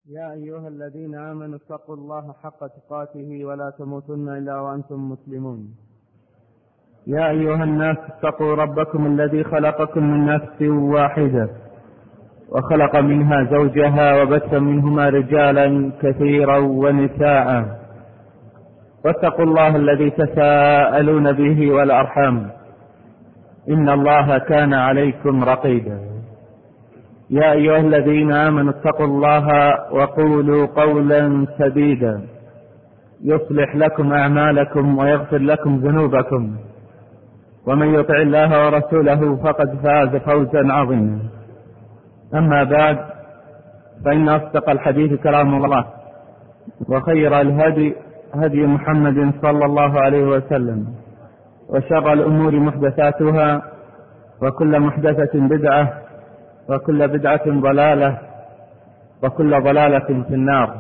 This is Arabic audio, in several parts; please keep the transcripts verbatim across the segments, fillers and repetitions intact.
يا أيها الذين آمنوا اتقوا الله حق تقاته ولا تموتن إلا وأنتم مسلمون. يا أيها الناس اتقوا ربكم الذي خلقكم من نفس واحدة وخلق منها زوجها وبث منهما رجالا كثيرا ونساء، واتقوا الله الذي تساءلون به والأرحام إن الله كان عليكم رقيبا. يا أيها الذين آمنوا اتقوا الله وقولوا قولا سديدا يصلح لكم أعمالكم ويغفر لكم ذنوبكم، ومن يطع الله ورسوله فقد فاز فوزا عظيما. أما بعد، فإن أصدق الحديث كلام الله، وخير الهدي هدي محمد صلى الله عليه وسلم، وشر الأمور محدثاتها، وكل محدثة بدعة، وكل بدعة ضلالة، وكل ضلالة في النار.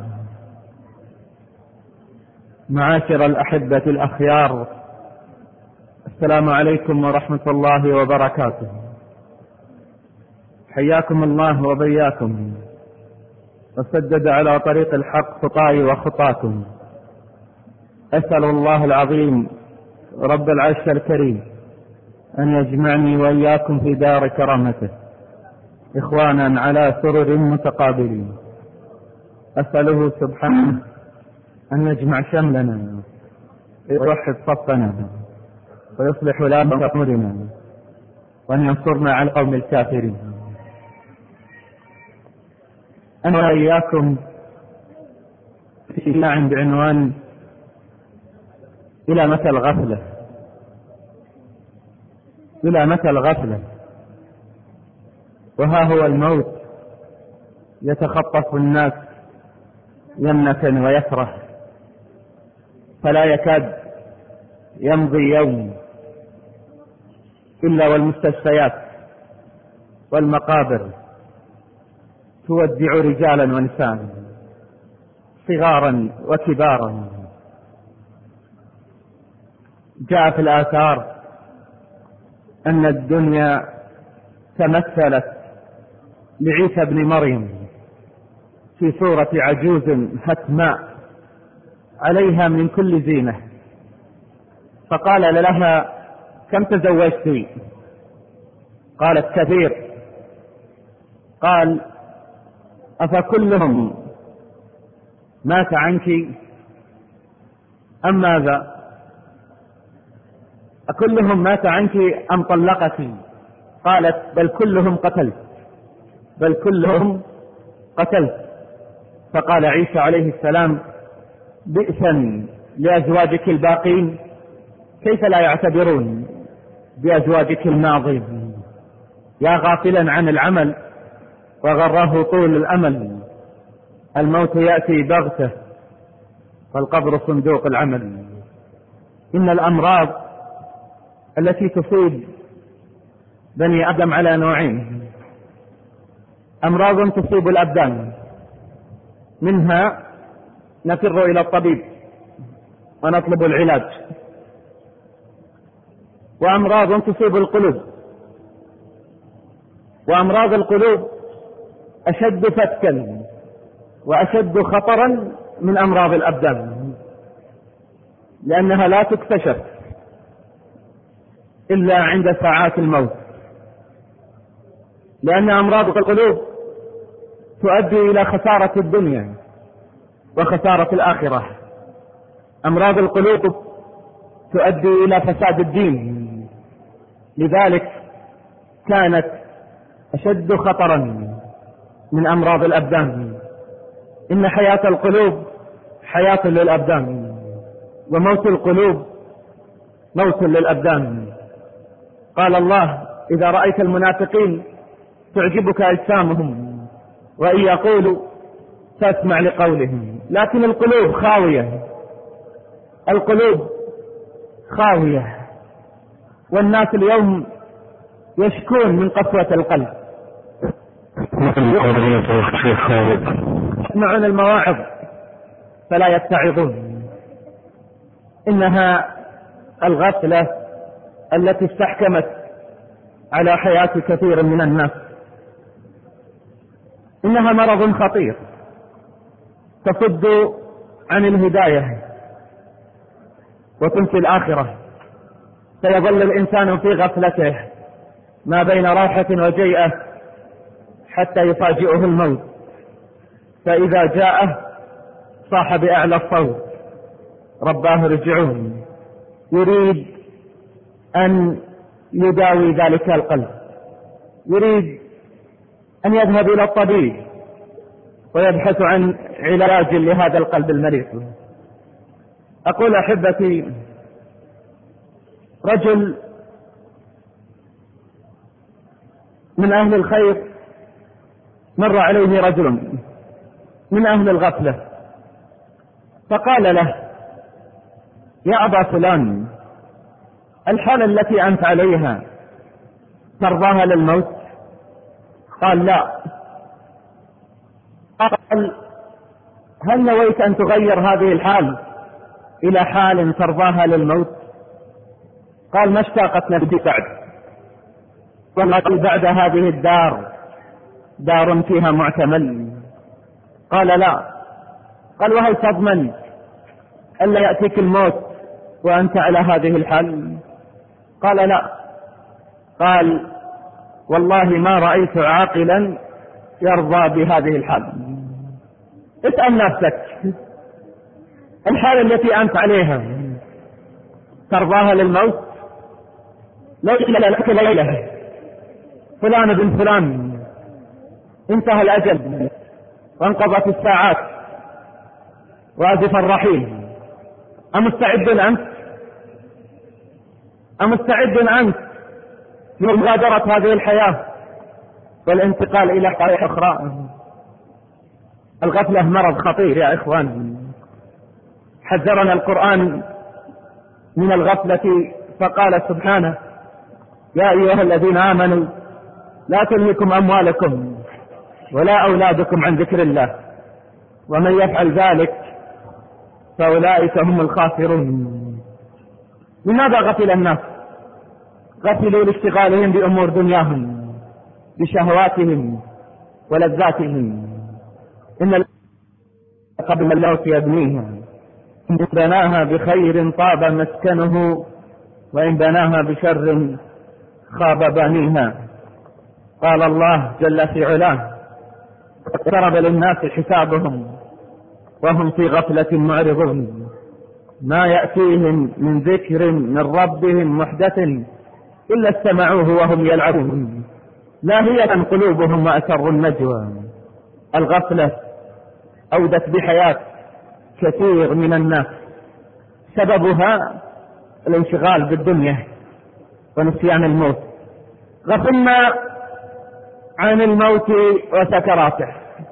معاشر الأحبة الأخيار، السلام عليكم ورحمة الله وبركاته. حياكم الله وبياكم، وسدد على طريق الحق خطاي وخطاكم. أسأل الله العظيم رب العرش الكريم أن يجمعني وإياكم في دار كرامته إخوانا على سرر متقابلين. أسأله سبحانه أن يجمع شملنا ويوحد صفنا ويصلح لنا أمورنا، وأن ينصرنا على القوم الكافرين. أنا وإياكم في إجماع بعنوان إلى متى الغفلة؟ إلى متى الغفلة؟ وها هو الموت يتخطف الناس يمنة ويسرة، فلا يكاد يمضي يوم إلا والمستشفيات والمقابر تودع رجالا ونساء، صغارا وكبارا. جاء في الآثار أن الدنيا تمثلت لعيسى بن مريم في صورة عجوز هتماء عليها من كل زينة، فقال لها: كم تزوجت؟ قالت: كثير. قال: أفكلهم مات عنك أم ماذا؟ أكلهم مات عنك أم طلقك؟ قالت: بل كلهم قتلت، بل كلهم قتلت. فقال عيسى عليه السلام: بئسا لأزواجك الباقين، كيف لا يعتبرون بأزواجك الماضين؟ يا غافلا عن العمل وغره طول الأمل، الموت يأتي بغتة والقبر صندوق العمل. إن الأمراض التي تصيب بني آدم على نوعين: أمراض تصيب الأبدان، منها نفر إلى الطبيب ونطلب العلاج، وأمراض تصيب القلوب، وأمراض القلوب أشد فتكا وأشد خطرا من أمراض الأبدان، لأنها لا تكتشف إلا عند ساعات الموت. لأن أمراض القلوب تؤدي إلى خسارة الدنيا وخسارة الآخرة. أمراض القلوب تؤدي إلى فساد الدين، لذلك كانت أشد خطرا من أمراض الأبدان. إن حياة القلوب حياة للأبدان، وموت القلوب موت للأبدان. قال الله: إذا رأيت المنافقين تعجبك أجسامهم وإن يقولوا تسمع لقولهم، لكن القلوب خاوية، القلوب خاوية. والناس اليوم يشكون من قسوة القلب، يسمعون المواعظ فلا يتعظون. إنها الغفلة التي استحكمت على حياة كثير من الناس. إنها مرض خطير، تصد عن الهداية وتنسي الآخرة، فيظل الإنسان في غفلته ما بين راحة وجيئة حتى يفاجئه الموت، فإذا جاءه صاح بأعلى الصوت: رباه رجعون. يريد أن يداوي ذلك القلب، يريد أن يذهب إلى الطبيب ويبحث عن علاج لهذا القلب المريض. أقول أحبتي، رجل من أهل الخير مر عليه رجل من أهل الغفلة فقال له: يا أبا فلان، الحالة التي أنت عليها ترضاها للموت؟ قال: لا. قال: هل نويت أن تغير هذه الحال إلى حال ترضاها للموت؟ قال: ما اشتاقت نفسي بعد، والله بعد هذه الدار دار فيها معتمل. قال: لا. قال: وهل تضمن ألا يأتيك الموت وأنت على هذه الحال؟ قال: لا. قال: والله ما رأيت عاقلا يرضى بهذه الحال. اسأل نفسك، الحالة التي أنت عليها ترضاها للموت؟ لو قيل لك ليلة فلان بن فلان انتهى الأجل وانقضت الساعات وأزف الرحيل، أمستعد أنت؟ أمستعد أنت لمغادرة هذه الحياة والانتقال إلى حياة أخرى؟ الغفلة مرض خطير يا إخوان. حذرنا القرآن من الغفلة فقال سبحانه: يا أيها الذين آمنوا لا تلهكم أموالكم ولا أولادكم عن ذكر الله ومن يفعل ذلك فأولئك هم الخاسرون. لماذا غفل الناس؟ غفلوا لاشتغالهم بأمور دنياهم، بشهواتهم ولذاتهم. إن قبل الموت يبنيها، إن بناها بخير طاب مسكنه وإن بناها بشر خاب بانيها. قال الله جل في علاه: اقترب للناس حسابهم وهم في غفلة معرضون، ما يأتيهم من ذكر من ربهم محدث إلا استمعوه وهم يلعبون، لاهية قلوبهم وأسروا النجوى. الغفلة أودت بحياة كثير من الناس، سببها الانشغال بالدنيا ونسيان الموت. غفلنا عن الموت وسكراته،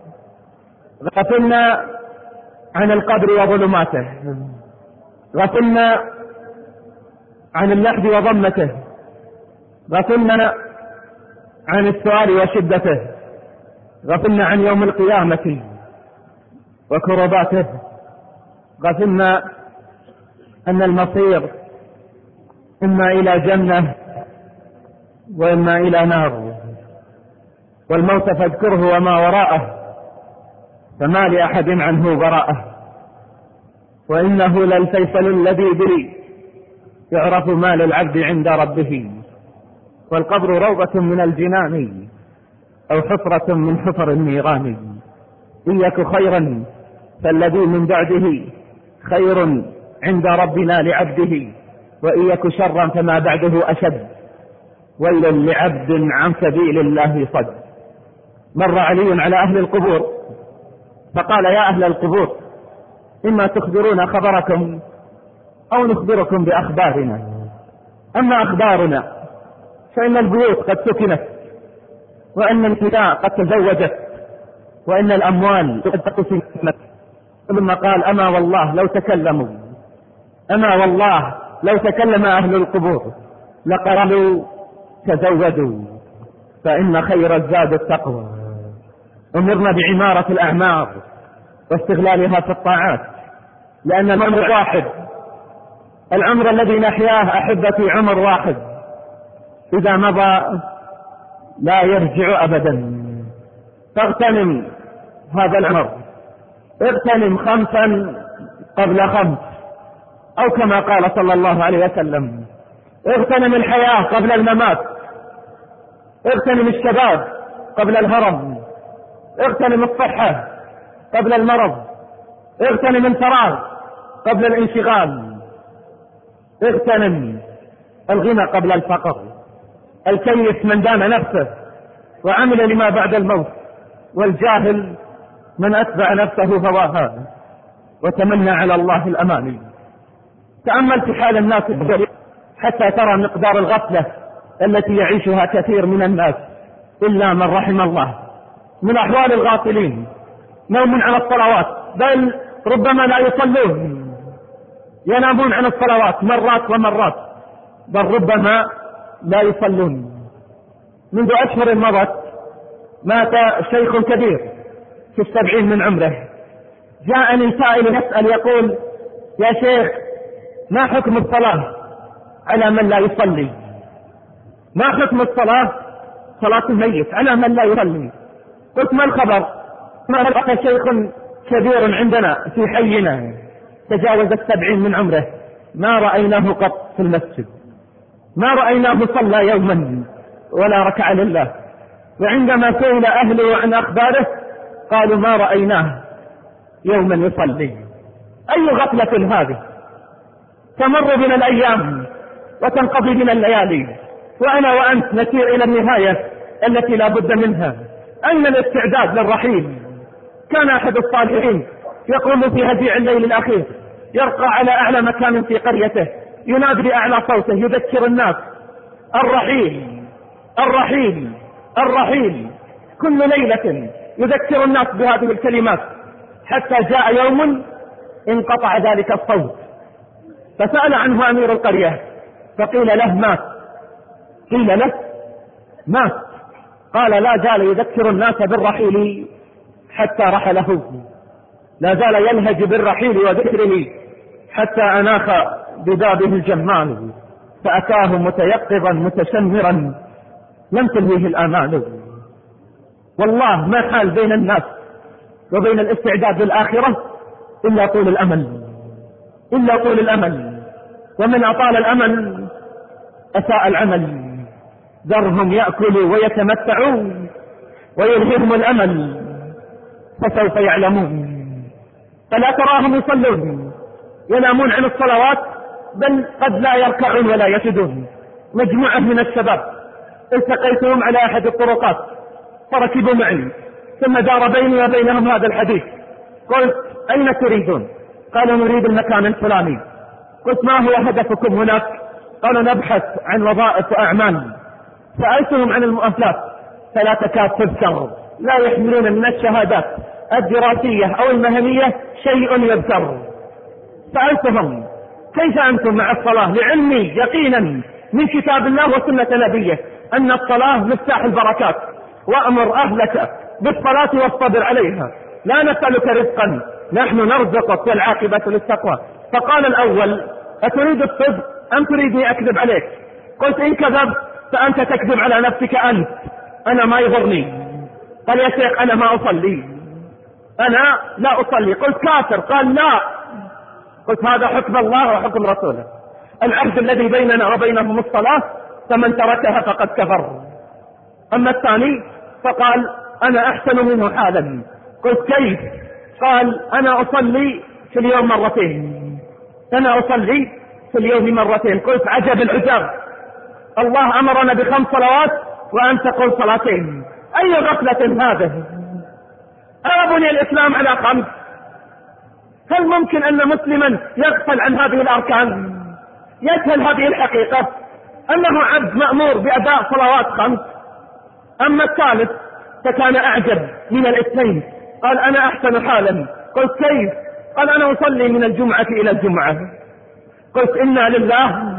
غفلنا عن القبر وظلماته، غفلنا عن اللحد وضمته، غفلنا عن السؤال وشدته، غفلنا عن يوم القيامة وكرباته، غفلنا أن المصير إما إلى جنة وإما إلى نار، والموت فاذكره وما وراءه فما لأحد عنه براءه، وإنه للفيصل الذي به يعرف ما للعبد عند ربه، والقبر روضة من الجنان أو حفرة من حفر النيران، إن يك خيرا فالذي من بعده خير عند ربنا لعبده، وإن يك شرا فما بعده أشد، ويل لعبد عن سبيل الله صد. مر علي على أهل القبور فقال: يا أهل القبور، إما تخبرون خبركم أو نخبركم بأخبارنا. أما أخبارنا فإن البيوت قد سكنت، وأن النساء قد تزوجت، وإن الأموال قد قسمت. ثم قال: أما والله لو تكلموا، أما والله لو تكلم أهل القبور لقالوا تزودوا، فإن خير الزاد التقوى. أمرنا بعمارة الأعمار واستغلالها في الطاعات، لأن العمر واحد، العمر الذي نحياه أحبتي عمر واحد، إذا مضى لا يرجع أبدا. فاغتنم هذا العمر اغتنم خمسا قبل خمس، أو كما قال صلى الله عليه وسلم: اغتنم الحياة قبل الممات، اغتنم الشباب قبل الهرم، اغتنم الصحة قبل المرض، اغتنم الفراغ قبل الانشغال، اغتنم الغنى قبل الفقر. الكيس من دان نفسه وعمل لما بعد الموت، والجاهل من أتبع نفسه هواها وتمنى على الله الأماني. تأمل في حال الناس حتى ترى مقدار الغفلة التي يعيشها كثير من الناس إلا من رحم الله. من أحوال الغافلين نوم عن الصلوات، بل ربما لا يصلون، ينامون عن الصلوات مرات ومرات، بل ربما لا يصلون. منذ أشهر مضت مات شيخ كبير في السبعين من عمره. جاءني سائل يسأل يقول: يا شيخ، ما حكم الصلاة على من لا يصلي؟ ما حكم الصلاة صلاة الميت على من لا يصلي؟ قلت: ما الخبر؟ ما بقى شيخ كبير عندنا في حينا تجاوز السبعين من عمره ما رأيناه قط في المسجد، ما رأيناه صلى يوما ولا ركع لله. وعندما سئل أهله عن أخباره قالوا: ما رأيناه يوما يصلي. أي غفلة هذه! تمر بنا الأيام وتنقضي بنا الليالي، وأنا وأنت نسير إلى النهاية التي لا بد منها، أن الاستعداد للرحيل. كان أحد الصالحين يقوم في هزيع الليل الأخير، يرقى على أعلى مكان في قريته، ينادي بأعلى صوته، يذكر الناس: الرحيل الرحيل الرحيل. كل ليلة يذكر الناس بهذه الكلمات، حتى جاء يوم انقطع ذلك الصوت، فسأل عنه أمير القرية فقيل له: مات. قيل له: مات. قال: لا زال يذكر الناس بالرحيل حتى رحله، لا زال يلهج بالرحيل وذكره حتى أناخ ببابه الجمال، فأتاه متيقظا متشمرا لم تلهيه الآمال. والله ما حال بين الناس وبين الاستعداد للآخرة إلا طول الأمل، إلا طول الأمل. ومن أطال الأمل أساء العمل. ذرهم يأكلوا ويتمتعوا ويلههم الأمل فسوف يعلمون. فلا تراهم يصلون، ينامون عن الصلوات، بل قد لا يركعون ولا يسجدون. مجموعة من الشباب التقيتهم على أحد الطرقات فركبوا معي، ثم دار بيني وبينهم هذا الحديث. قلت: أين تريدون؟ قالوا: نريد المكان الفلاني. قلت: ما هو هدفكم هناك؟ قالوا: نبحث عن وظائف وأعمال. سألتهم عن المؤهلات فلا تكاد تذكر، لا يحملون من الشهادات الدراسية أو المهنية شيء يذكر. سألتهم: كيف أنتم مع الصلاة؟ لعلمي يقينا من كتاب الله وسنة نبيه أن الصلاة مفتاح البركات، وأمر أهلك بالصلاة والصبر عليها، لا نسألك رزقا نحن نرزقك والعاقبة للتقوى. فقال الأول: أتريد الصدق أم تريدني أكذب عليك؟ قلت: إن كذبت فأنت تكذب على نفسك أنت، أنا ما يضرني. قال: يا شيخ أنا ما أصلي، أنا لا أصلي. قلت: كافر؟ قال: لا. قلت: هذا حكم الله وحكم رسوله، العهد الذي بيننا وبينهم الصلاة، فمن تركها فقد كفر. أما الثاني فقال: أنا أحسن منه حالا. قلت: كيف؟ قال: أنا أصلي في اليوم مرتين، أنا أصلي في اليوم مرتين. قلت: عجب العجاب، الله أمرنا بخمس صلوات وأنت قل صلاتين، أي غفلة هذه؟ أبني الإسلام على خمس؟ هل ممكن أن مسلما يغفل عن هذه الأركان، يجهل هذه الحقيقة أنه عبد مأمور بأداء صلوات خمس؟ أما الثالث فكان أعجب من الاثنين، قال: أنا أحسن حالا. قلت: كيف؟ قال: أنا أصلي من الجمعة إلى الجمعة. قلت: إنا لله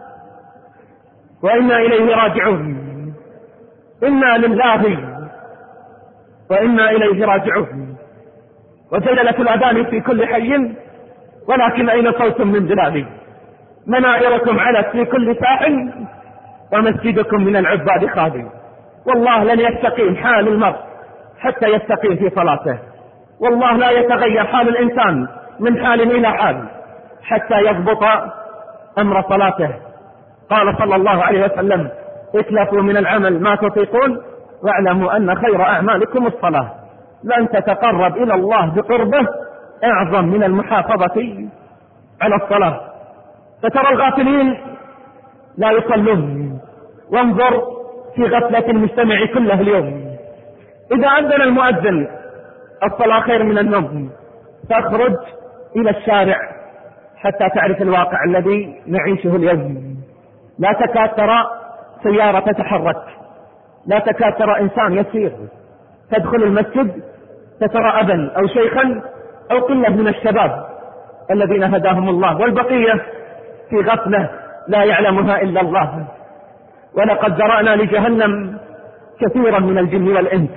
وإنا إليه راجعون، إنا لله وإنا إليه راجعون. وجللة الأذان في كل حي، ولكن أين صوت من بلادي؟ منائركم علت في كل ساحل، ومسجدكم من العباد خالي. والله لن يستقيم حال المرء حتى يستقيم في صلاته. والله لا يتغير حال الإنسان من حال إلى حال حتى يضبط أمر صلاته. قال صلى الله عليه وسلم: اتلفوا من العمل ما تطيقون واعلموا أن خير أعمالكم الصلاة. لن تتقرب إلى الله بقربه أعظم من المحافظة على الصلاة. فترى الغافلين لا يصلون، وانظر في غفلة المجتمع كله اليوم. إذا أذن المؤذن الصلاة خير من النوم، تخرج إلى الشارع حتى تعرف الواقع الذي نعيشه اليوم. لا تكاد ترى سيارة تتحرك، لا تكاد ترى إنسان يسير. تدخل المسجد تترى أبا أو شيخا أو قلة من الشباب الذين هداهم الله، والبقية في غفلة لا يعلمها إلا الله. ولقد ذرأنا لجهنم كثيرا من الجن والإنس.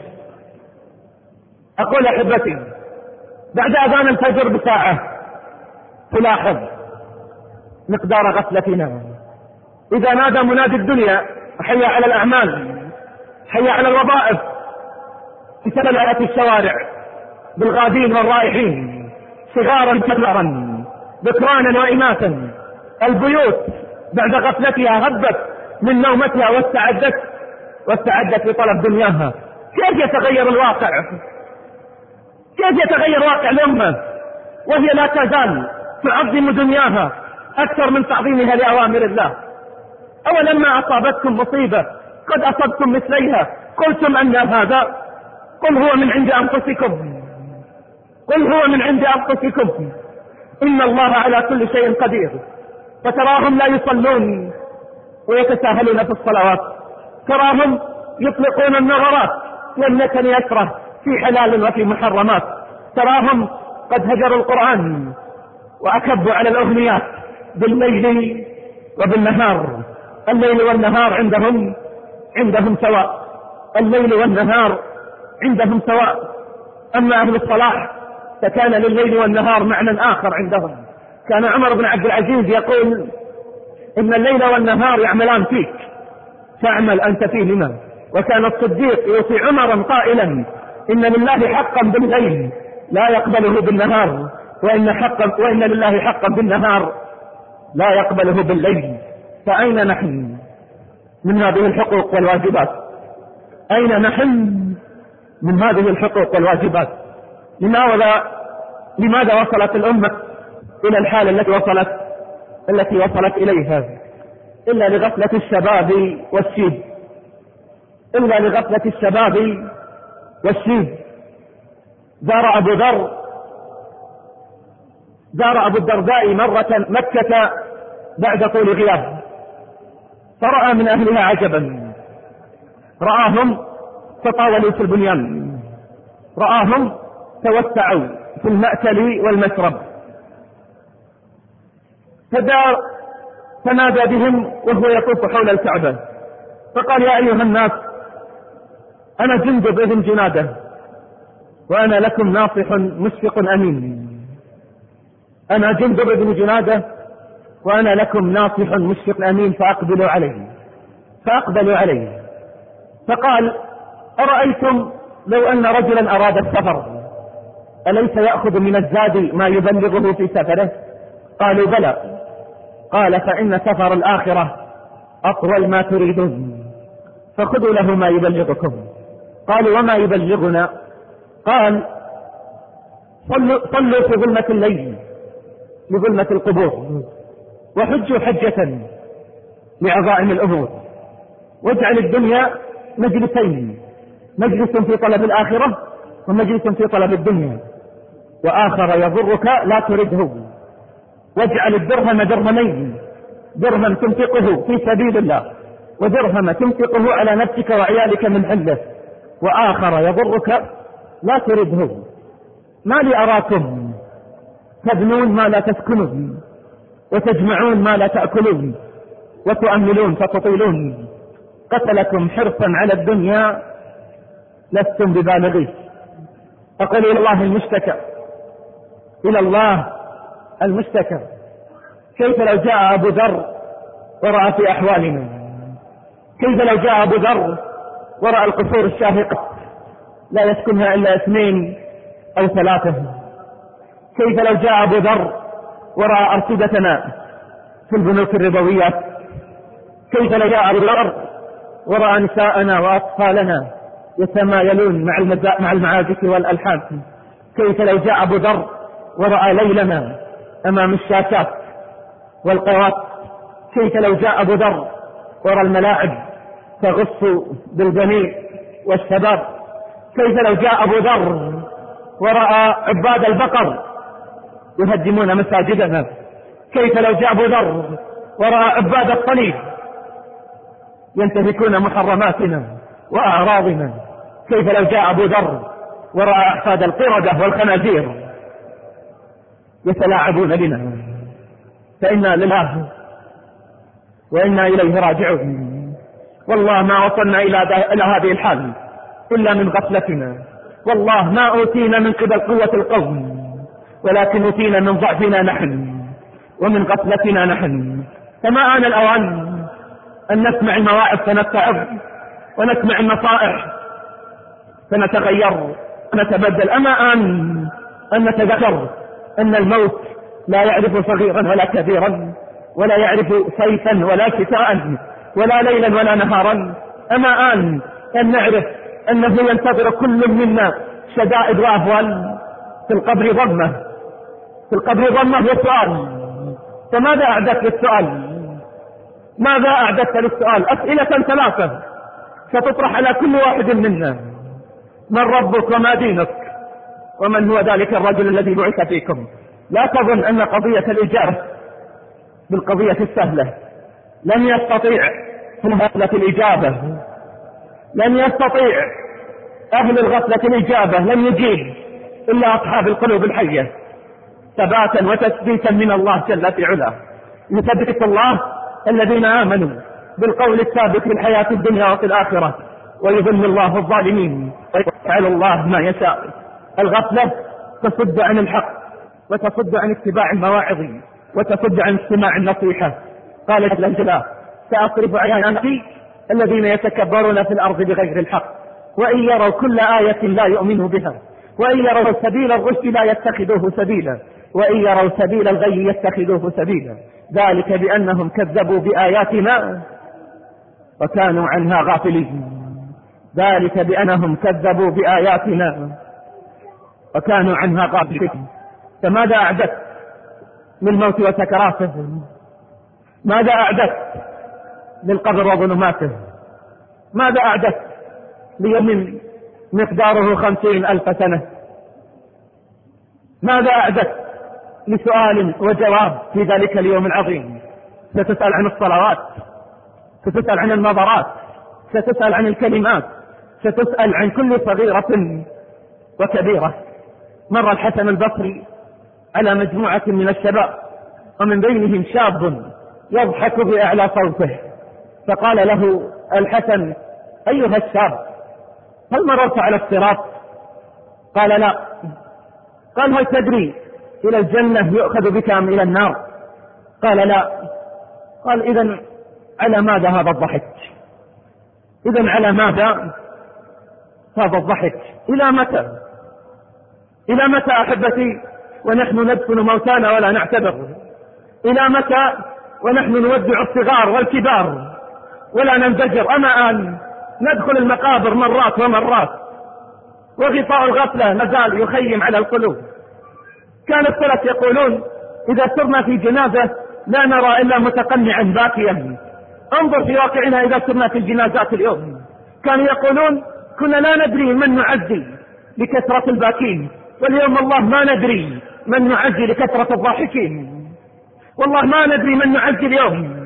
أقول أحبتي، بعد أذان الفجر بساعة تلاحظ مقدار غفلتنا. إذا نادى منادي الدنيا: حي على الأعمال، حي على الوظائف، امتلأت الشوارع بالغادين والرائحين، صغارا كبارا، ذكرانا وإناثا. البيوت بعد غفلتها هبت من نومتها واستعدت واستعدت لطلب دنياها. كيف يتغير الواقع؟ كيف يتغير واقع الأمة وهي لا تزال تعظم دنياها أكثر من تعظيمها لأوامر الله؟ أولما أصابتكم مصيبة قد أصبتم مثليها قلتم أن هذا؟ قل هو من عند أنفسكم، قل هو من عند أنفسكم، إن الله على كل شيء قدير. فتراهم لا يصلون ويتساهلون في الصلوات، تراهم يطلقون النظرات والنتن يسره في حلال وفي محرمات، تراهم قد هجروا القرآن وأكبوا على الأغنيات بالليل وبالنهار. الليل والنهار عندهم عندهم سواء، الليل والنهار عندهم سواء. أما أهل الصلاح فكان لليل والنهار معنى آخر عندهم. كان عمر بن عبد العزيز يقول: إن الليل والنهار يعملان فيك فاعمل أنت فيهما. وكان الصديق يوصي عمرا قائلا: إن لله حقا بالليل لا يقبله بالنهار، وإن, حقا وإن لله حقا بالنهار لا يقبله بالليل. فأين نحن من هذه الحقوق والواجبات؟ أين نحن من هذه الحقوق والواجبات؟ لماذا لماذا وصلت الأمة إلى الحالة التي وصلت التي وصلت إليها؟ إلا لغفلة الشباب والشيب، إلا لغفلة الشباب والشيب. زار أبو ذر زار أبو الدرداء مرة مكة بعد طول غياب، فرأى من أهلها عجبا. رآهم تطاولوا في البنيان، رآهم توسعوا في المأكل والمشرب، فدار فنادى بهم وهو يطوف حول الكعبة فقال: يا أيها الناس، أنا جندب ابن جنادة، وأنا لكم ناصح مشفق أمين. أنا جندب ابن جنادة وأنا لكم ناصح مشفق أمين، فأقبلوا عليه فأقبلوا عليه فقال: أرأيتم لو أن رجلا أراد السفر أليس يأخذ من الزاد ما يبلغه في سفره؟ قالوا: بلى. قال: فإن سفر الآخرة أطول ما تريدون، فخذوا له ما يبلغكم. قالوا: وما يبلغنا؟ قال: صلوا, صلوا في ظلمة الليل لظلمة القبور، وحجوا حجة لعظائم الأمور، واجعل الدنيا مجلسين: مجلس في طلب الآخرة ومجلس في طلب الدنيا، وآخر يضرك لا ترده. واجعل الدرهم درهمين: درهم تنفقه في سبيل الله، ودرهم تنفقه على نفسك وعيالك من حله، وآخر يضرك لا ترده. ما لي أراكم تبنون ما لا تسكنون، وتجمعون ما لا تأكلون، وتؤملون فتطيلون. قتلكم حرصا على الدنيا لستم ببالغيه. أقول: إلى الله المشتكى، إلى الله المشتكى. كيف لو جاء أبو ذر ورأى في أحوالنا؟ كيف لو جاء أبو ذر ورأى القصور الشاهقة لا يسكنها إلا اثنين أو ثلاثة. كيف لو جاء أبو ذر ورأى أرصدتنا في البنوك الربويات؟ كيف لو جاء أبو ذر ورأى نساءنا وأطفالنا يتمايلون مع المعازف والألحان؟ كيف لو جاء أبو ذر ورأى ليلنا أمام الشاشات والقوات؟ كيف لو جاء أبو ذر ورأى الملاعب تغص بالجميع والشباب؟ كيف لو جاء أبو ذر ورأى عباد البقر يهدمون مساجدنا؟ كيف لو جاء أبو ذر ورأى عباد الصليب ينتهكون محرماتنا وأعراضنا؟ كيف لو جاء أبو ذر ورأى أحفاد القردة والخنازير يتلاعبون بنا؟ فإنا لله وإنا إليه راجعون. والله ما وصلنا إلى هذه الحال إلا من غفلتنا. والله ما أوتينا من قبل قوة القوم، ولكن أوتينا من ضعفنا نحن ومن غفلتنا نحن. فما آن الأوان أن نسمع المواعظ فنتعظ، ونسمع النصائح فنتغير ونتبدل؟ أما آن أن نتذكر أن الموت لا يعرف صغيرا ولا كبيرا، ولا يعرف صيفا ولا شتاء، ولا ليلا ولا نهارا؟ أما آن أن نعرف أنه ينتظر كل منا شدائد وأهوال. في القبر ضمه، في القبر ضمه والسؤال. فماذا أعددت للسؤال؟ ماذا أعددت للسؤال؟ أسئلة ثلاثة ستطرح على كل واحد منا: من ربك وما دينك ومن هو ذلك الرجل الذي بعث فيكم؟ لا تظن أن قضية الإجابة بالقضية السهلة. لن يستطيع في الغفلة الإجابة، لن يستطيع أهل الغفلة الإجابة، لن يجيب إلا أصحاب القلوب الحية ثباتا وتثبيتا من الله جل في علاه. يثبت الله الذين آمنوا بالقول الثابت في الحياة الدنيا وفي الآخرة، ويذل الله الظالمين ويفعل الله ما يشاء. الغفلة تصد عن الحق، وتصد عن اتباع المواعظ، وتصد عن استماع النصيحة. قال جل جلاله: سأصرف عن أمري الذين يتكبرون في الأرض بغير الحق، وإن يروا كل آية لا يؤمنوا بها، وإن يروا سبيل الرشد لا يتخذوه سبيلا، وإن يروا سبيل الغي يتخذوه سبيلا، ذلك بأنهم كذبوا بآياتنا وكانوا عنها غافلين. ذلك بأنهم كذبوا بآياتنا وكانوا عنها غافلين. فماذا أعددت للموت وسكراته؟ ماذا أعددت للقبر وظلماته؟ ماذا أعددت ليوم مقداره خمسين ألف سنة؟ ماذا أعددت لسؤال وجواب في ذلك اليوم العظيم؟ ستسأل عن الصلوات، ستسأل عن النظرات، ستسأل عن الكلمات، ستسأل عن كل صغيرة وكبيرة. مر الحسن البصري على مجموعة من الشباب، ومن بينهم شاب يضحك بأعلى صوته، فقال له الحسن: أيها الشاب، هل مررت على الصراط؟ قال: لا. قال: هل تدري إلى الجنة يؤخذ بك أم إلى النار؟ قال: لا. قال: إذن على ماذا هذا الضحك؟ إذن على ماذا هذا الضحك؟ إلى متى؟ إلى متى أحبتي ونحن ندفن موتانا ولا نعتبر؟ إلى متى ونحن نودع الصغار والكبار ولا ننزجر؟ أما أن ندخل المقابر مرات ومرات، وغطاء الغفلة مازال يخيم على القلوب. كان السلف يقولون: إذا سرنا في جنازة لا نرى إلا متقنعا باكيا. انظر في واقعنا إذا سرنا في الجنازات اليوم. كانوا يقولون: كنا لا ندري من نعزي لكثرة الباكين، واليوم الله ما ندري من نعزي لكثرة الضاحكين. والله ما ندري من نعزي اليوم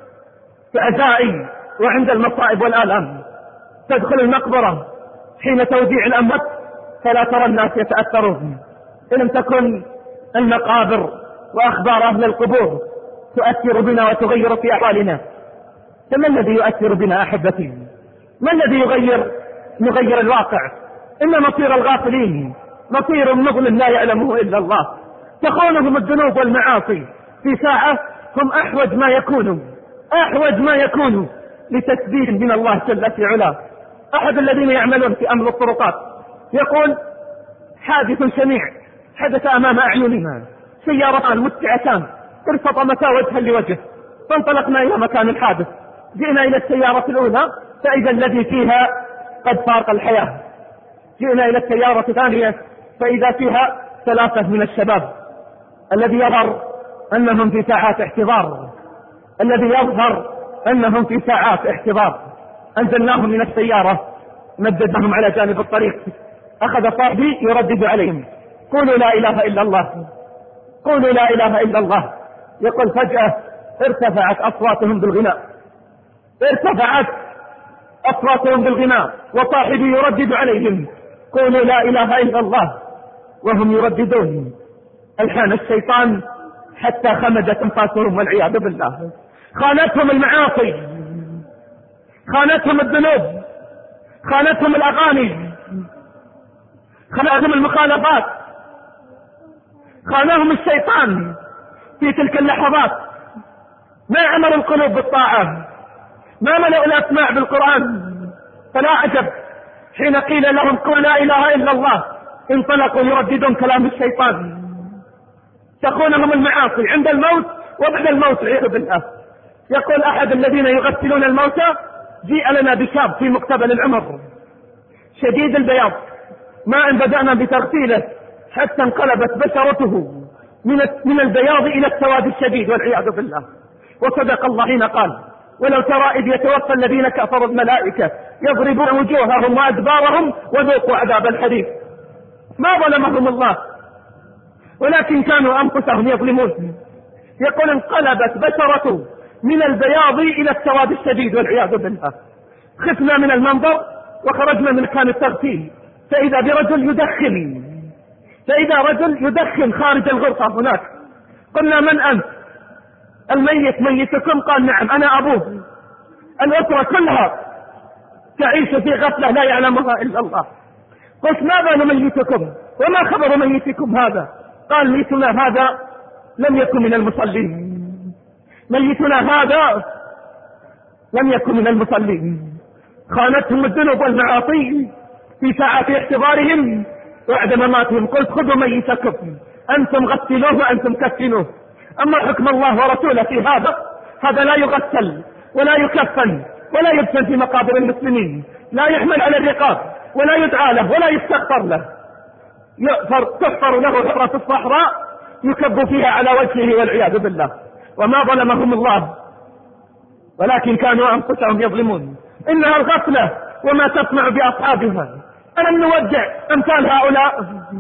فأزائي وعند المصائب والآلام. تدخل المقبرة حين توديع الأموات فلا ترى الناس يتأثرون. إن لم تكن المقابر وأخبار أهل القبور تؤثر بنا وتغير في أحوالنا، فما الذي يؤثر بنا أحبتي؟ ما الذي يغير يغير الواقع؟ إن مصير الغافلين مصير مظلم لا يعلمه إلا الله. تخونهم الذنوب والمعاصي في ساعة هم أحوج ما يكونوا أحوج ما يكونوا لتثبيت من الله جل في علاه. أحد الذين يعملون في أمر الطرقات يقول: حادث شنيع حدث أمام أعيننا، سيارتان متعتان ارتطمتا وجها لوجه، فانطلقنا إلى مكان الحادث. جئنا إلى السيارة الأولى فإذا الذي فيها قد فارق الحياة. جئنا إلى السيارة الثانية فإذا فيها ثلاثة من الشباب، الذي يظهر أنهم في ساعات احتضار الذي يظهر أنهم في ساعات احتضار أنزلناهم من السيارة، مددناهم على جانب الطريق. أخذ صاحبي يردد عليهم: قولوا لا إله إلا الله، قولوا لا إله إلا الله. يقول فجأة ارتفعت أصواتهم بالغناء، ارتفعت أصواتهم بالغناء وصاحبي يردد عليهم: قولوا لا إله إلا الله، وهم يرددون. ألحان الشيطان حتى خمدت أنفاسهم والعياذ بالله. خانتهم المعاصي، خانتهم الذنوب، خانتهم الأغاني، خانتهم المخالفات، خانهم الشيطان في تلك اللحظات. ما عملوا القلوب بالطاعة، ما ملأوا الأسماع بالقرآن. فلا عجب حين قيل لهم قل لا إله إلا الله انطلقوا يرددون كلام الشيطان. تخونهم المعاصي عند الموت وبعد الموت والعياذ بالله. يقول أحد الذين يغسلون الموتى: جيء لنا بشاب في مقتبل العمر شديد البياض، ما أن بدأنا بتغسيله حتى انقلبت بشرته من من البياض إلى السواد الشديد والعياذ بالله. وصدق الله حين قال: ولو ترى إذ يتوفى الذين كفروا الملائكة يضربون وجوههم وأدبارهم وذوقوا عذاب الحريق. ما ظلمهم الله ولكن كانوا أنفسهم يظلمون. يقول انقلبت بشرته من البياض إلى السواد الشديد والعياذ بالله. خفنا من المنظر وخرجنا من مكان التغسيل فإذا برجل يدخن، فإذا رجل يدخن خارج الغرفة هناك. قلنا: من أنت؟ الميت ميتكم؟ قال: نعم أنا أبوه. الأسرة كلها تعيش في غفلة لا يعلمها إلا الله. قلت: ما بال ميتكم وما خبر ميتكم هذا؟ قال: ميتنا هذا لم يكن من المصلين، ميتنا هذا لم يكن من المصلين. خانتهم الذنوب والمعاصي في ساعات احتضارهم وعد مماتهم. قلت: خذوا ميتكم أنتم غسلوه وأنتم كفنوه. أما حكم الله ورسوله في هذا، هذا لا يغسل ولا يكفن ولا يدفن في مقابر المسلمين، لا يحمل على الرقاب ولا يدعى له ولا يستغفر له. تحفر له حفرة الصحراء يكب فيها على وجهه والعياذ بالله. وما ظلمهم الله ولكن كانوا أنفسهم يظلمون. إنها الغفلة وما تسمع بأصحابها. ألم نودع أمثال هؤلاء؟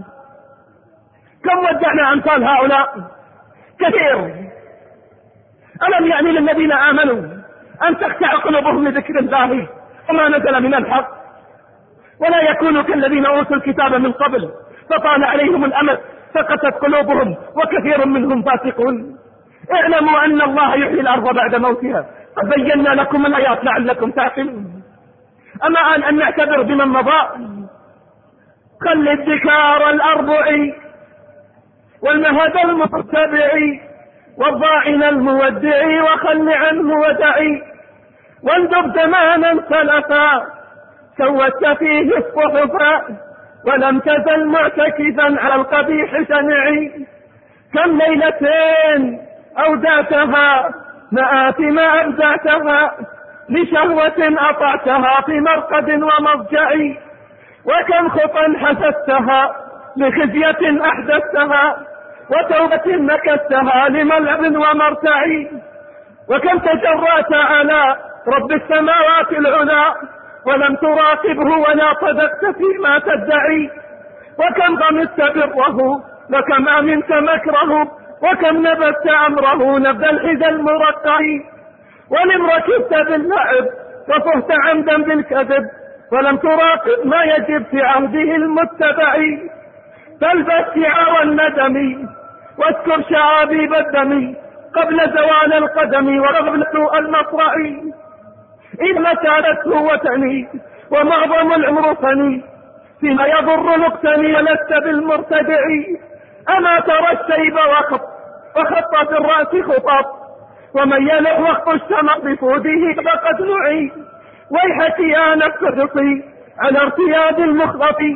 كم ودعنا أمثال هؤلاء؟ كثير. ألم يعني للذين آمنوا أن تخشع قلوبهم لذكر الله وما نزل من الحق، ولا يكونوا كالذين أوتوا الكتاب من قبل فطال عليهم الأمد فقست قلوبهم وكثير منهم فاسقون. اعلموا أن الله يحيي الأرض بعد موتها قد بينا لكم الآيات لعلكم تعقلون. أما أن, أن نعتبر بمن مضى. خل الذكار الأربع والمهد المتبع والضاعن المودع وخل عنه ودعي واندب زمانا سلفا سوت فيه الصحفا ولم تزل معتكفا على القبيح شنعي. كم ليلتين أودعتها مآثم أبدعتها لشهوة أطعتها في مرقد ومضجع، وكم خطا حسدتها لخزية أحدثتها وتوبة نكستها لملعب ومرتع، وكم تجرأت على رب السماوات العلا ولم تراقبه ولا صدقت فيما تدعي، وكم غمست بره وكم أمنت مكره وكم نبذت أمره نبذ الحذى المرقع، ولم ركبت باللعب وفهت عمدا بالكذب ولم تراقب ما يجب في عهده المتبع. فالبس شعار الندم واذكر شعابيب الدم قبل زوال القدم ورغبة المصرع. إذ متى وتني ومعظم العمر فني فيما يضر مقتني ولست بالمرتدع. أما ترى الشيب وخط وخط في الرأس خطط ومن يلح وقت الشمع بفوده فقد نعي. ويحك يا نفس الرصي على ارتياد المخلط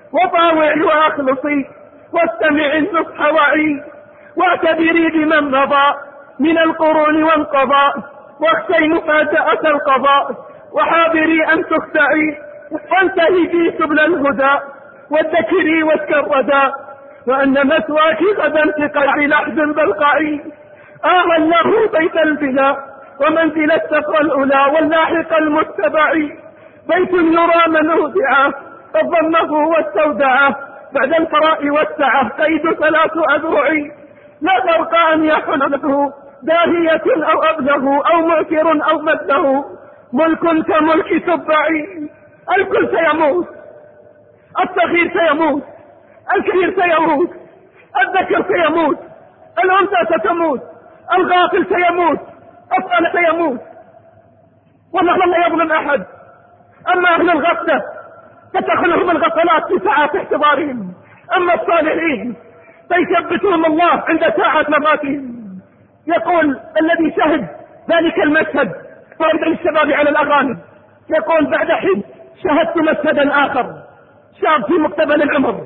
وطاوعي واخلصي واستمعي النصح وعي، واعتبري بمن مضى من القرون وانقضى، واخشي مفاجأة القضاء، وحاذري أن تخدعي وانتهي سبل الهدى، وادكري واسك الردى، وأن مثواك غدا في قيع لحد بلقعي. آه له بيت البناء ومنزل السفر الأولى واللاحق المتبع، بيت يرى من أودعه قد ظنه واستودعه، بعد الفراء والسعة قيد ثلاث أذرع، لا فرق أن يحله داهية أو أبله أو معكر أو مده، ملك كملك تبعي. الكل سيموت، الصغير سيموت، الكبير سيموت، الذكر سيموت، الأنثى ستموت، الغافل سيموت، الصالح سيموت، والله لا يظلم أحد. أما أهل الغفلة فتخلهم الغفلات في ساعات احتضارهم، أما الصالحين فيثبتهم الله عند ساعة مماتهم. يقول الذي شهد ذلك المشهد فرد الشباب على الأغاني، يقول بعد حين شهدت مشهدا آخر، شاب في مقتبل العمر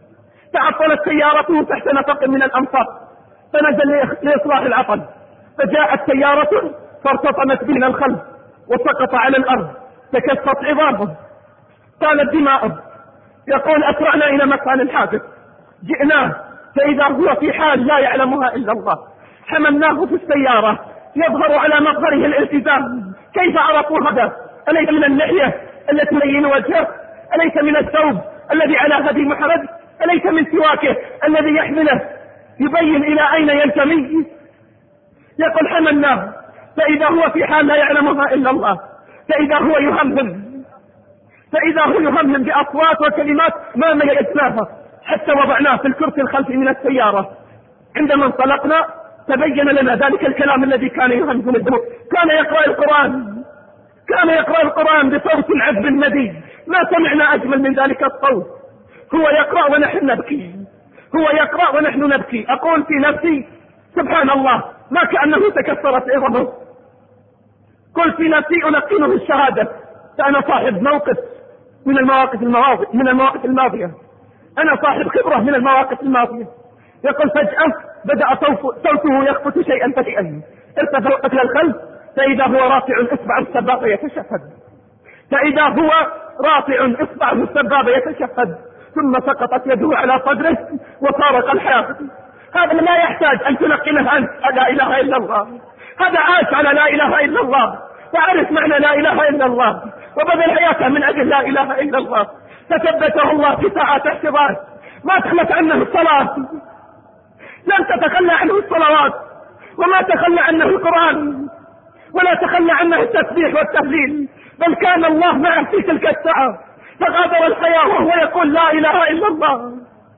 تعطلت سيارته تحت نفق من الأمطار، فنزل لإصلاح العطل، فجاءت سيارة فارتطمت به من الخلف وسقط على الأرض، تكسرت عظامه، طالت دماؤه. يقول أسرعنا إلى مكان الحادث، جئناه فإذا هو في حال لا يعلمها إلا الله، حملناه في السيارة يظهر على مظهره الالتزام. كيف عرفوا هذا؟ أليس من اللحية التي تبين وجهه؟ أليس من الثوب الذي على هدي محمد؟ أليس من سواكه الذي يحمله يبين إلى أين ينتمي؟ يقول حملناه فإذا هو في حال لا يعلمها إلا الله، فإذا هو يهمهم فإذا هو يهمهم بأصوات وكلمات ما ميزناها حتى وضعناه في الكرسي الخلفي من السيارة. عندما انطلقنا تبين لنا ذلك الكلام الذي كان يهمهم الدموع. كان يقرأ القرآن كان يقرأ القرآن بصوت عذب ندي، ما سمعنا أجمل من ذلك الصوت. هو يقرأ ونحن نبكي، هو يقرأ ونحن نبكي. أقول في نفسي سبحان الله، ما كأنه تكسرت عظمه. قلت في نفسي ألقنه الشهادة، فأنا صاحب موقف من المواقف الماضية من المواقف الماضية أنا صاحب خبرة من المواقف الماضية. يقول فجأة بدأ صوته يخفت شيئا فشيئا، ارتفعت إلى الخلف فإذا هو رافع إصبع السبابة يتشهد، فإذا هو رافع إصبعه السبابة يتشهد، ثم سقطت يده على صدره وفارق الحياة. هذا لا يحتاج أن تلقنه أنت لا إله إلا الله، هذا عاش على لا إله إلا الله، وعرف معنى لا إله إلا الله، وبذل حياته من أجل لا إله إلا الله، فثبته الله في ساعات احتضار. ما تخلت عنه الصلاة، لم تتخلى عنه الصلوات، وما تخلى عنه القرآن، ولا تخلى عنه التسبيح والتهليل، بل كان الله معه في تلك الساعة، فغادر الحياة وهو يقول لا إله إلا الله.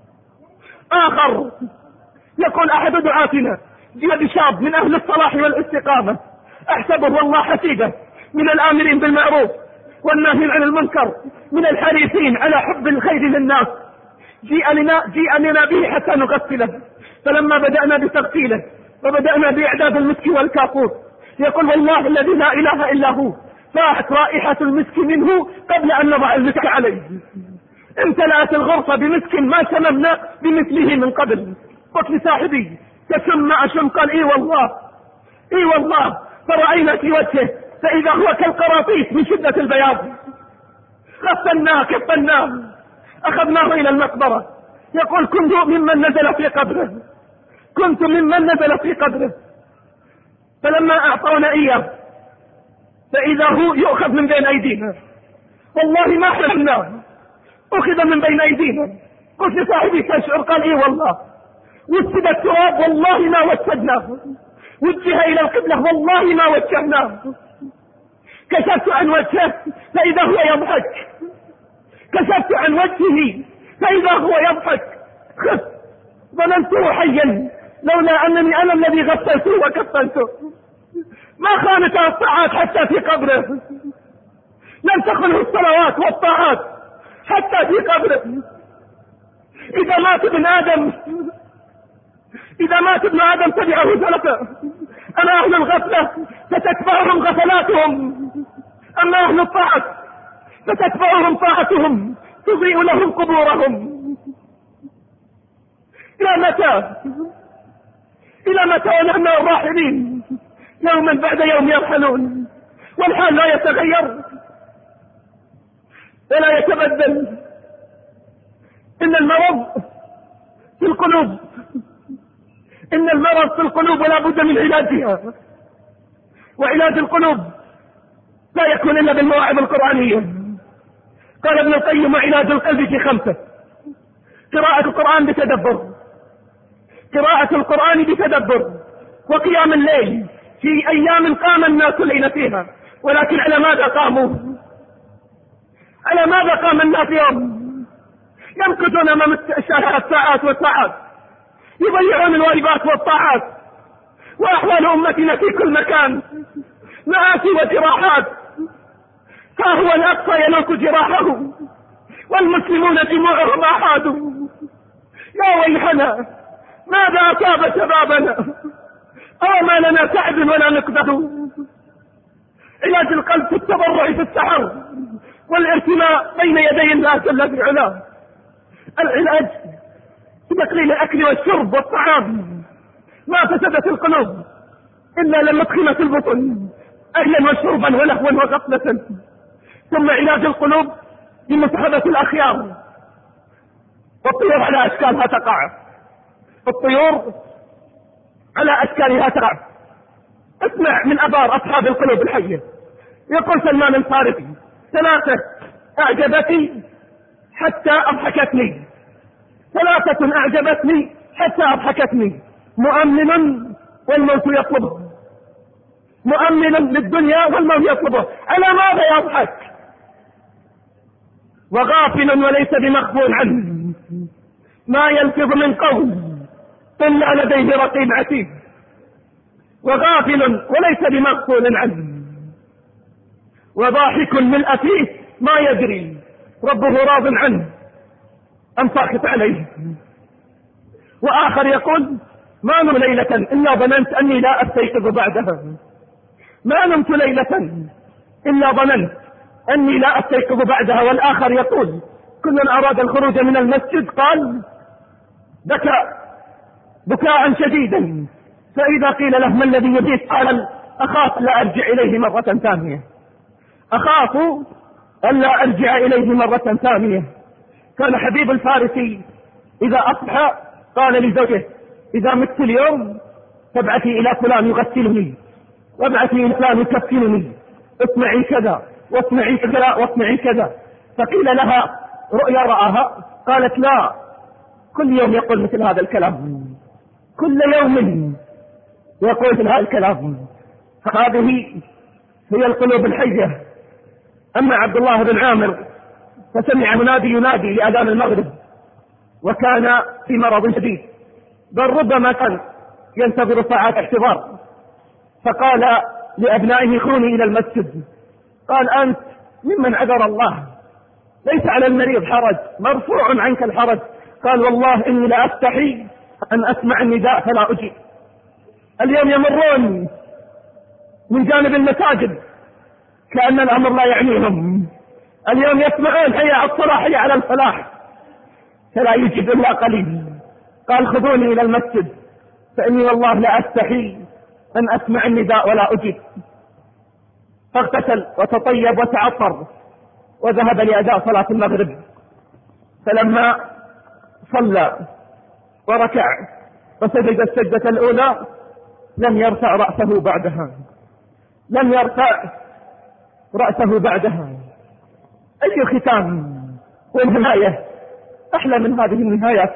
آخر يقول أحد دعاتنا جاء بشاب من أهل الصلاح والاستقامة، أحسبه والله حسيبه، من الآمرين بالمعروف والناهين عن المنكر، من الحريصين على حب الخير للناس. جيء لنا, جيء لنا به حتى نغسله، فلما بدأنا بتغسيله وبدأنا بإعداد المسك والكافور، يقول والله الذي لا إله إلا هو فاحت رائحة المسك منه قبل أن نضع المسك عليه، امتلأت الغرفة بمسك ما شممنا بمثله من قبل. قلت لصاحبي تشم أشم؟ قال إي والله إي والله. فرأينا في وجهه فإذا هو كالقراطيس من شدة البياض. غسلناه كفناه أخذناه إلى المقبرة. يقول كنت ممن نزل في قبره كنت ممن نزل في قبره فلما أعطونا إياه فإذا هو يؤخذ من بين أيدينا، والله ما حلمناه، أخذ من بين أيدينا. قلت لصاحبي تشعر؟ قال إيه والله. وسد التراب والله ما وسدناه، وجه إلى القبلة والله ما وجهناه. كشفت عن وجهه فإذا هو يضحك، كشفت عن وجهه فإذا هو يضحك. خف ظننته حيا لولا أنني أنا الذي غسلته وكفنته. ما خانته الطاعات حتى في قبره، لم تخنه الصلوات والطاعات حتى في قبره. إذا مات ابن آدم إذا مات ابن آدم تبعه ثلاثة. أما أهل الغفلة فتتبعهم غفلاتهم، أما أهل الطاعة فتتبعهم طاعتهم. تضيء لهم قبورهم. إلى متى؟ إلى متى ونحن الراحلين يوما بعد يوم يرحلون والحال لا يتغير ولا يتبدل؟ إن المرض في القلوب، إن المرض في القلوب ولا بد من علاجها، وعلاج القلوب لا يكون إلا بالمواعظ القرآنية. قال ابن القيم: علاج القلب في خمسة: قراءة القرآن بتدبر، قراءة القرآن بتدبر، وقيام الليل في أيام قام الناس الليل فيها. ولكن على ماذا قاموا؟ على ماذا قام الناس يوم؟ يمكثون أمام الشاشات ساعات وساعات، يضيعون الواجبات والطاعات، وأحوال أمتنا في كل مكان مآسي وجراحات. ها هو الأقصى ينوك جراحه والمسلمون دموعهم أحادوا. يا ويحنا، ماذا أصاب شبابنا؟ أو ما لنا سعد ولا نقده؟ علاج القلب في التضرع في السحر والارتماء بين يدي الله جل في علاه. العلاج في تقليل الأكل والشرب والطعام. ما فسدت القلوب إلا لما ادخلت البطن أكلا وشربا ولهوا وغفلة. ثم علاج القلوب بمصاحبة الأخيار. والطيور على أشكالها تقع، الطيور على أشكالها تقع. اسمع من أبار أصحاب القلوب الحية. يقول سلمان الفارسي: ثلاثة أعجبتني حتى أضحكتني، ثلاثة أعجبتني حتى أضحكتني: مؤمن والموت يطلبه، مؤمن للدنيا والموت يطلبه. على ماذا يضحك؟ وغافل وليس بمغفول عنه، ما يلفظ من قول إلا لديه رقيب عتيد. وغافل وليس بمغفول عنه، وضاحك ملء فيه ما يدري ربه راض عنه أم ساخط عليه. وآخر يقول: ما نمت ليلة إلا ظننت أني لا أستيقظ بعدها، ما نمت ليلة إلا ظننت أني لا أستيقظ بعدها. والآخر يقول: كل أراد الخروج من المسجد قال بكى بكاء شديدا، فإذا قيل له: ما الذي يبيك؟ قال: أخاف لا أرجع إليه مرة ثانية، أخاف ألا أرجع إليه مرة ثانية. كان حبيب الفارسي إذا أصبح قال لزوجه: إذا مت اليوم فابعثي إلى فلان يغسلني، وابعثي إلى فلان يكفنني، اسمعي كذا واسمعي كذا واسمعي كذا. فقيل لها: رؤيا رآها؟ قالت: لا، كل يوم يقول مثل هذا الكلام، كل يوم يقول مثل هذا الكلام. هذه هي القلوب الحية. أما عبد الله بن عامر فسمع منادي ينادي لأذان المغرب، وكان في مرض شديد، بل ربما كان ينتظر ساعات احتضار، فقال لأبنائه: خوني إلى المسجد. قال: أنت ممن عذر الله، ليس على المريض حرج، مرفوع عنك الحرج. قال: والله إني لا أستحي أن أسمع النداء فلا أجيب. اليوم يمرون من جانب المساجد كأن الأمر لا يعنيهم، اليوم يسمعون حي على الصلاة حي على الفلاح، فلا يجب إلا قليل. قال: خذوني إلى المسجد فإني والله لا أستحي أن أسمع النداء ولا أجيب. فاغتسل وتطيب وتعطر وذهب لأداء صلاة المغرب. فلما صلى وركع وسجد السجدة الأولى لم يرفع رأسه بعدها، لم يرفع رأسه بعدها. أي ختام ونهاية أحلى من هذه النهاية؟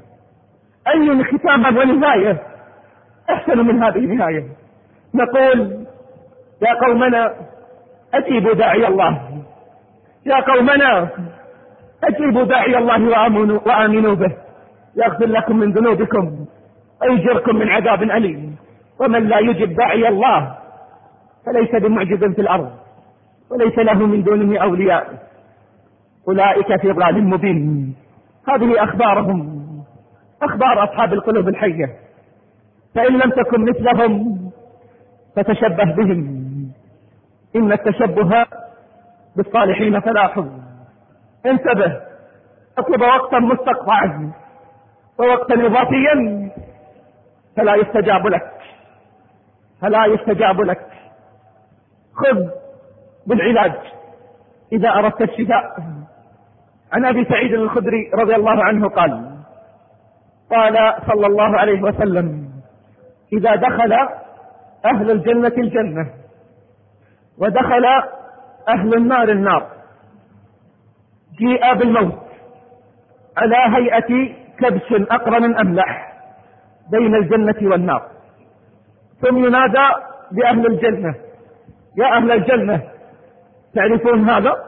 أي ختام ونهاية أحسن من هذه النهاية؟ نقول: يا قومنا أجيبوا داعي الله، يا قومنا أجيبوا داعي الله وآمنوا, وآمنوا به يغفر لكم من ذنوبكم ويجركم من عذاب أليم. ومن لا يجب داعي الله فليس بمعجز في الأرض وليس له من دونه أولياء، أولئك في ضلال مبين. هذه أخبارهم، أخبار أصحاب القلوب الحية. فإن لم تكن مثلهم فتشبه بهم، إن التشبه بالصالحين فلاح. انتبه تطلب وقتا مستقطعا ووقتا إضافيا فلا يستجاب لك فلا يستجاب لك خذ بالعلاج إذا أردت الشفاء. عن أبي سعيد الخدري رضي الله عنه قال قال صلى الله عليه وسلم إذا دخل أهل الجنة الجنة ودخل أهل النار النار جيء بالموت على هيئة كبش أقرن أملح بين الجنة والنار، ثم ينادى بأهل الجنة يا أهل الجنة تعرفون هذا؟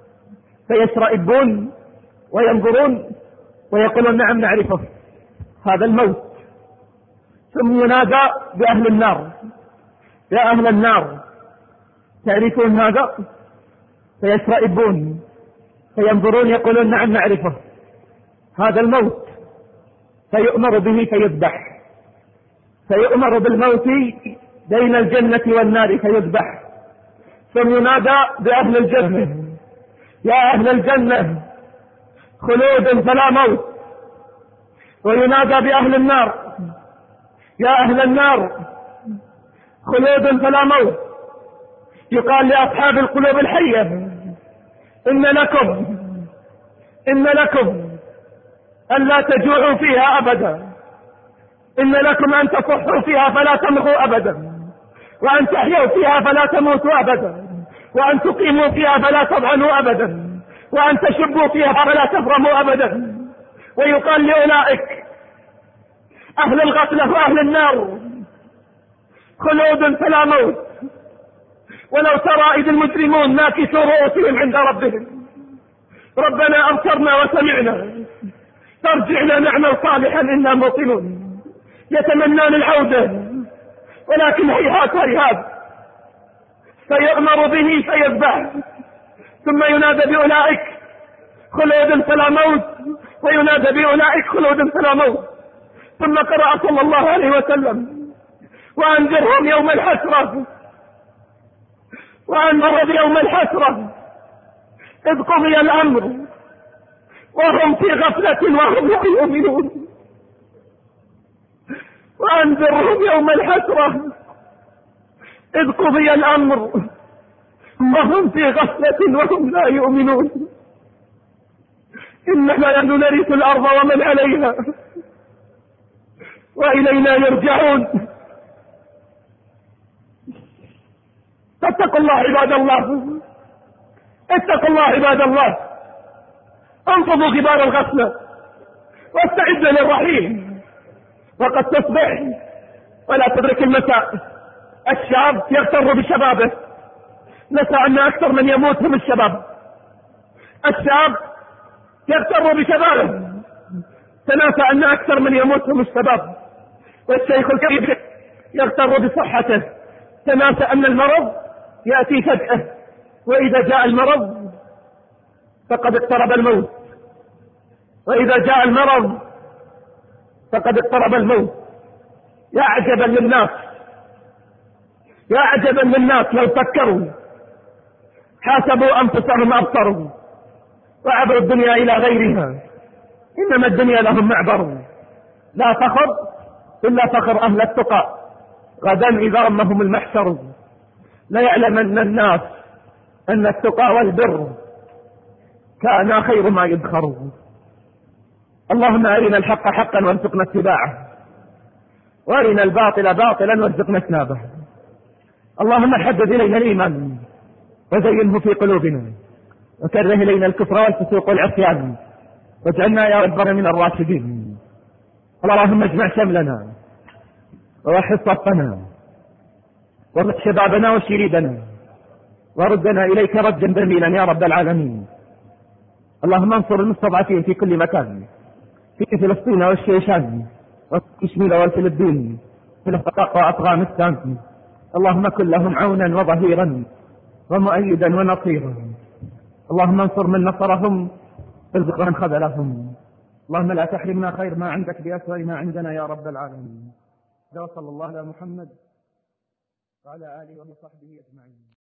فيشرئبون وينظرون ويقولون نعم نعرفه، هذا الموت. ثم ينادى بأهل النار يا أهل النار تعرفون هذا؟ فيشرئبون فينظرون يقولون نعم نعرفه، هذا الموت. فيؤمر به فيذبح، فيؤمر بالموت بين الجنة والنار فيذبح. ثم ينادى بأهل الجنة يا أهل الجنة خلود فلا موت، وينادى بأهل النار يا أهل النار خلود فلا موت. يقال لأصحاب القلوب الحية إن لكم إن لكم أن لا تجوعوا فيها أبدا، إن لكم أن تصحوا فيها فلا تمغوا أبدا، وأن تحيوا فيها فلا تموتوا أبدا، وأن تقيموا فيها فلا تضعنوا أبدا، وأن تشبوا فيها فلا تفرموا أبدا. ويقال لأولئك أهل الغفلة وأهل النار خلود فلا موت. ولو ترى إذ المجرمون ناكسوا رؤوسهم عند ربهم ربنا أبصرنا وسمعنا فارجعنا نعمل صالحا إنا موقنون. يتمنون العودة ولكن هيهات هيهات. فيؤمر به فيذبح، ثم ينادى بأولئك خلود فلا موت، وينادى بأولئك خلود فلا موت. ثم قرأ صلى الله عليه وسلم وأنذرهم يوم الحسرة وأنذر يوم الحسرة إذ قضي الأمر وهم في غفلة وهم لا يؤمنون. وأنذرهم يوم الحسرة إذ قضي الأمر وهم في غفلة وهم لا يؤمنون. إننا نحن نرث الأرض ومن عليها وإلينا يرجعون. فاتقوا الله عباد الله، اتقوا الله عباد الله، انفضوا غبار الغفلة واستعدوا للرحيل. وقد تصبح ولا تدرك المساء. الشاب يغتر بشبابه، نسى أن أكثر من يموت هم الشباب. الشاب يغتر بشبابه، تناسى أن أكثر من يموت هم الشباب. والشيخ الكبير يغتر بصحته، تناسى أن المرض يأتي فجأة، وإذا جاء المرض فقد اقترب الموت، وإذا جاء المرض فقد اقترب الموت. يا عجبا للناس، يا عجبا للناس لو فكروا حاسبوا أنفسهم أبصروا وعبروا الدنيا إلى غيرها. إنما الدنيا لهم معبر، لا فخر إلا فخر أهل التقى. غدا إذا رمهم المحشر ليعلمن الناس أن التقى والبر كان خير ما يدخروا. اللهم أرنا الحق حقا وارزقنا اتباعه، وأرنا الباطل باطلا وارزقنا اجتنابه. اللهم حبب إلينا الإيمان وزينه في قلوبنا، وكره إلينا الكفر والفسوق والعصيان، واجعلنا يا ربنا من الراشدين. اللهم اجمع شملنا ووحد صفنا وارد شبابنا وشريدنا، وردنا إليك ردا جميلا يا رب العالمين. اللهم انصر المستضعفين في كل مكان، في فلسطين والشيشان والكشمير والفلبين في الفقاق وأفغانستان. اللهم كن لهم عونا وظهيرا ومؤيدا ونصيرا. اللهم انصر من نصرهم ارزق من خذلهم. اللهم لا تحرمنا خير ما عندك بأسوأ ما عندنا يا رب العالمين. وصلى الله على محمد وعلى آله وصحبه أجمعين.